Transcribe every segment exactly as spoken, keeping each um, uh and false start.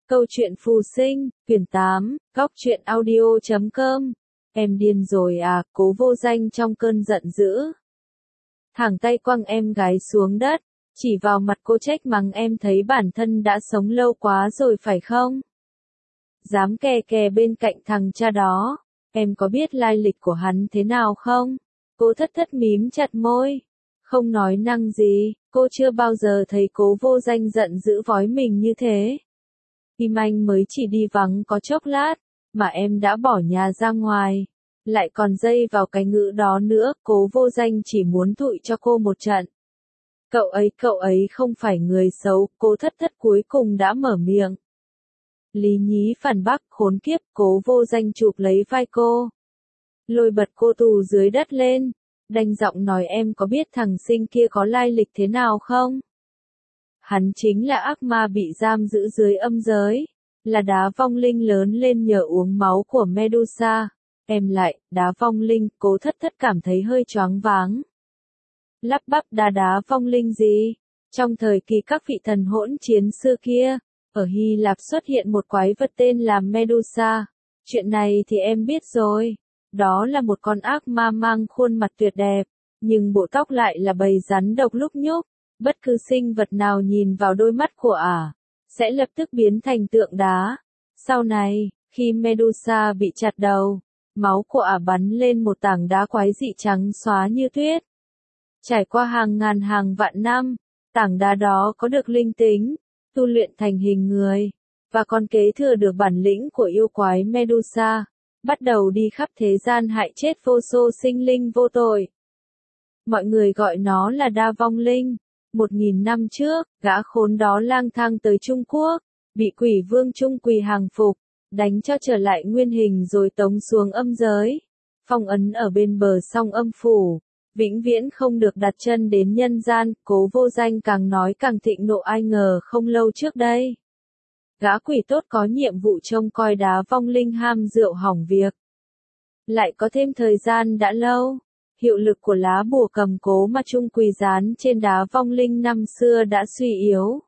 Câu chuyện phù sinh, quyển tám, góc truyện audio chấm com. Em điên rồi à, Cố Vô Danh trong cơn giận dữ. Thẳng tay quăng em gái xuống đất, chỉ vào mặt cô trách mắng em thấy bản thân đã sống lâu quá rồi phải không? Dám kè kè bên cạnh thằng cha đó, em có biết lai lịch của hắn thế nào không? Cô thất thất mím chặt môi, không nói năng gì, cô chưa bao giờ thấy Cố Vô Danh giận dữ vói mình như thế. Kim Anh mới chỉ đi vắng có chốc lát, mà em đã bỏ nhà ra ngoài, lại còn dây vào cái ngữ đó nữa, Cố Vô Danh chỉ muốn thụi cho cô một trận. Cậu ấy, cậu ấy không phải người xấu, cô thất thất cuối cùng đã mở miệng. Lý Nhí phản bác, khốn kiếp, Cố Vô Danh chụp lấy vai cô, lôi bật cô tù dưới đất lên, đanh giọng nói em có biết thằng sinh kia có lai lịch thế nào không? Hắn chính là ác ma bị giam giữ dưới âm giới, là đá vong linh lớn lên nhờ uống máu của Medusa. Em lại, đá vong linh, Cố thất thất cảm thấy hơi choáng váng. Lắp bắp đá đá vong linh gì? Trong thời kỳ các vị thần hỗn chiến xưa kia, ở Hy Lạp xuất hiện một quái vật tên là Medusa. Chuyện này thì em biết rồi. Đó là một con ác ma mang khuôn mặt tuyệt đẹp, nhưng bộ tóc lại là bầy rắn độc lúc nhúc. Bất cứ sinh vật nào nhìn vào đôi mắt của ả, sẽ lập tức biến thành tượng đá. Sau này, khi Medusa bị chặt đầu, máu của ả bắn lên một tảng đá quái dị trắng xóa như tuyết. Trải qua hàng ngàn hàng vạn năm, tảng đá đó có được linh tính, tu luyện thành hình người, và còn kế thừa được bản lĩnh của yêu quái Medusa, bắt đầu đi khắp thế gian hại chết vô số sinh linh vô tội. Mọi người gọi nó là đa vong linh. Một nghìn năm trước, gã khốn đó lang thang tới Trung Quốc, bị quỷ vương Trung Quỳ hàng phục, đánh cho trở lại nguyên hình rồi tống xuống âm giới, phong ấn ở bên bờ sông âm phủ, vĩnh viễn không được đặt chân đến nhân gian. Cố Vô Danh càng nói càng thịnh nộ, ai ngờ không lâu trước đây, gã quỷ tốt có nhiệm vụ trông coi đá vong linh ham rượu hỏng việc, lại có thêm thời gian đã lâu. Hiệu lực của lá bùa cầm cố mà Trung Quỳ dán trên đá vong linh năm xưa đã suy yếu.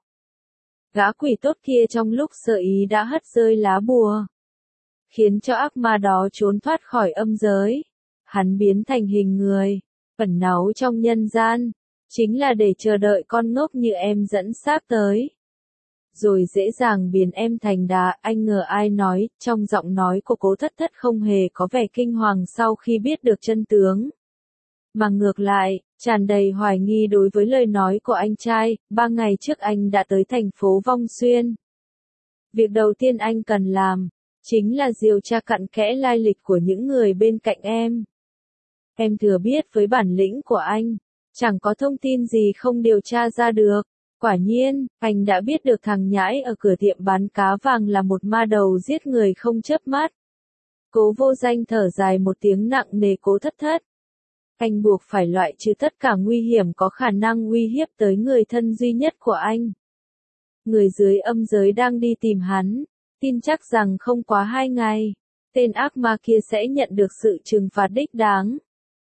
Gã quỷ tốt kia trong lúc sơ ý đã hất rơi lá bùa, khiến cho ác ma đó trốn thoát khỏi âm giới. Hắn biến thành hình người, ẩn náu trong nhân gian, chính là để chờ đợi con ngốc như em dẫn xác tới, rồi dễ dàng biến em thành đá. Anh ngờ ai nói, trong giọng nói của Cố thất thất không hề có vẻ kinh hoàng sau khi biết được chân tướng, mà ngược lại, tràn đầy hoài nghi đối với lời nói của anh trai. Ba ngày trước anh đã tới thành phố Vong Xuyên. Việc đầu tiên anh cần làm, chính là điều tra cặn kẽ lai lịch của những người bên cạnh em. Em thừa biết với bản lĩnh của anh, chẳng có thông tin gì không điều tra ra được. Quả nhiên, anh đã biết được thằng nhãi ở cửa tiệm bán cá vàng là một ma đầu giết người không chớp mắt. Cố Vô Danh thở dài một tiếng nặng nề. Cố thất thất, anh buộc phải loại trừ tất cả nguy hiểm có khả năng uy hiếp tới người thân duy nhất của anh. Người dưới âm giới đang đi tìm hắn, tin chắc rằng không quá hai ngày, tên ác ma kia sẽ nhận được sự trừng phạt đích đáng.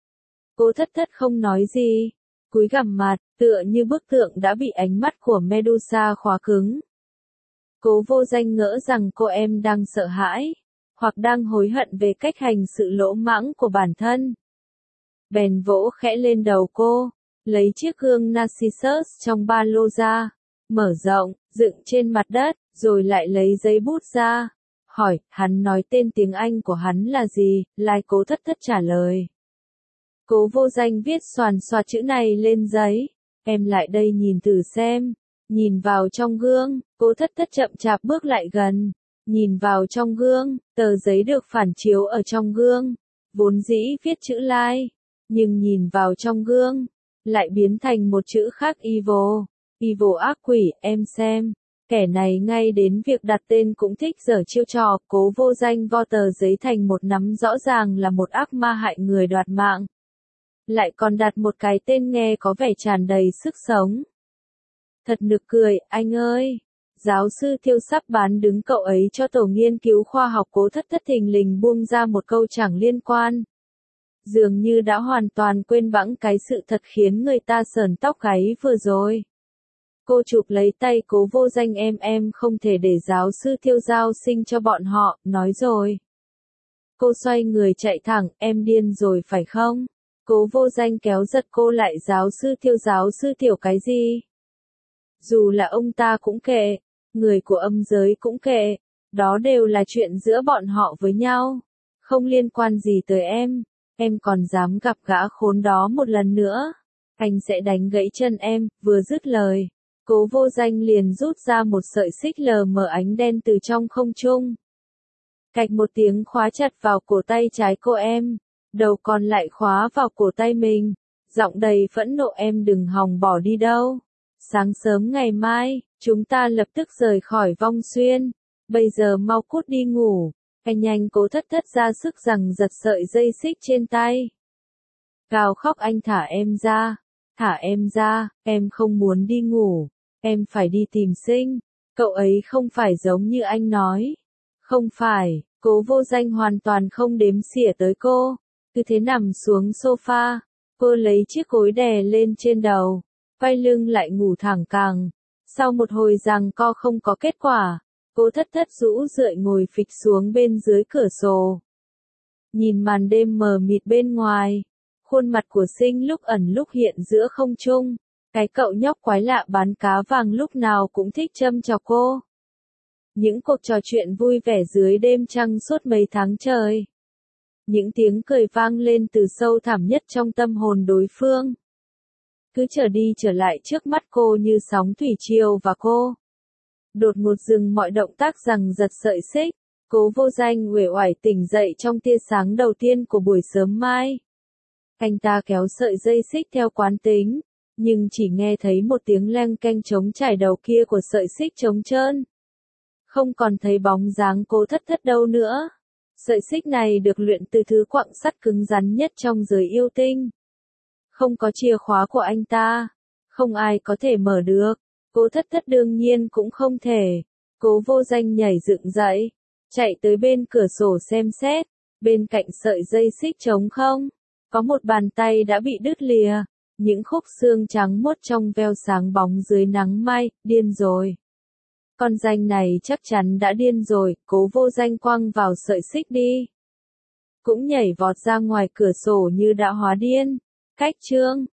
Cố thất thất không nói gì, cúi gằm mặt, tựa như bức tượng đã bị ánh mắt của Medusa khóa cứng. Cố Vô Danh ngỡ rằng cô em đang sợ hãi, hoặc đang hối hận về cách hành sự lỗ mãng của bản thân. Bèn vỗ khẽ lên đầu cô, lấy chiếc gương Narcissus trong ba lô ra, mở rộng, dựng trên mặt đất, rồi lại lấy giấy bút ra, hỏi, hắn nói tên tiếng Anh của hắn là gì? Lai. Cố thất thất trả lời. Cố Vô Danh viết xoàn xoạt chữ này lên giấy, em lại đây nhìn thử xem. Nhìn vào trong gương, Cố thất thất chậm chạp bước lại gần, nhìn vào trong gương, tờ giấy được phản chiếu ở trong gương, vốn dĩ viết chữ Lai. Nhưng nhìn vào trong gương, lại biến thành một chữ khác, evil, evil ác quỷ. Em xem, kẻ này ngay đến việc đặt tên cũng thích giở chiêu trò. Cố Vô Danh vo tờ giấy thành một nắm, rõ ràng là một ác ma hại người đoạt mạng, lại còn đặt một cái tên nghe có vẻ tràn đầy sức sống. Thật nực cười, anh ơi. Giáo sư Thiêu sắp bán đứng cậu ấy cho tổ nghiên cứu khoa học. Cố thất thất thình lình buông ra một câu chẳng liên quan, dường như đã hoàn toàn quên bẵng cái sự thật khiến người ta sởn tóc gáy vừa rồi. Cô chụp lấy tay Cố Vô Danh, em em không thể để giáo sư Thiêu giao sinh cho bọn họ, nói rồi. Cô xoay người chạy thẳng, em điên rồi phải không? Cố Vô Danh kéo giật cô lại, giáo sư Thiêu giáo sư Thiểu cái gì? Dù là ông ta cũng kệ, người của âm giới cũng kệ, đó đều là chuyện giữa bọn họ với nhau, không liên quan gì tới em, em còn dám gặp gã khốn đó một lần nữa, anh sẽ đánh gãy chân em. Vừa dứt lời, Cố Vô Danh liền rút ra một sợi xích lờ mờ ánh đen từ trong không trung. Cạch một tiếng khóa chặt vào cổ tay trái cô em, đầu còn lại khóa vào cổ tay mình, giọng đầy phẫn nộ, em đừng hòng bỏ đi đâu. Sáng sớm ngày mai, chúng ta lập tức rời khỏi Vong Xuyên, bây giờ mau cút đi ngủ. Anh nhanh Cố Thất Thất ra sức giằng giật sợi dây xích trên tay. Gào khóc, anh thả em ra, thả em ra, em không muốn đi ngủ, em phải đi tìm Sinh, cậu ấy không phải giống như anh nói. Không phải, Cố Vô Danh hoàn toàn không đếm xỉa tới cô, cứ thế nằm xuống sofa, cô lấy chiếc gối đè lên trên đầu, quay lưng lại ngủ thẳng cẳng. Sau một hồi giằng co không có kết quả, Cố Thất Thất rũ rượi ngồi phịch xuống bên dưới cửa sổ. Nhìn màn đêm mờ mịt bên ngoài, khuôn mặt của Sinh lúc ẩn lúc hiện giữa không trung, cái cậu nhóc quái lạ bán cá vàng lúc nào cũng thích châm chọc cô. Những cuộc trò chuyện vui vẻ dưới đêm trăng suốt mấy tháng trời. Những tiếng cười vang lên từ sâu thẳm nhất trong tâm hồn đối phương. Cứ trở đi trở lại trước mắt cô như sóng thủy triều và cô. Đột ngột dừng mọi động tác giằng giật sợi xích, Cố Vô Danh uể oải tỉnh dậy trong tia sáng đầu tiên của buổi sớm mai. Anh ta kéo sợi dây xích theo quán tính, nhưng chỉ nghe thấy một tiếng leng keng trống trải đầu kia của sợi xích trống trơn. Không còn thấy bóng dáng Cố Thất Thất đâu nữa. Sợi xích này được luyện từ thứ quặng sắt cứng rắn nhất trong giới yêu tinh. Không có chìa khóa của anh ta, không ai có thể mở được. Cố Thất Thất đương nhiên cũng không thể. Cố Vô Danh nhảy dựng dậy, chạy tới bên cửa sổ xem xét, bên cạnh sợi dây xích trống không, có một bàn tay đã bị đứt lìa, những khúc xương trắng muốt trong veo sáng bóng dưới nắng mai. Điên rồi. Con danh này chắc chắn đã điên rồi. Cố Vô Danh quăng vào sợi xích đi, cũng nhảy vọt ra ngoài cửa sổ như đã hóa điên. Cách chương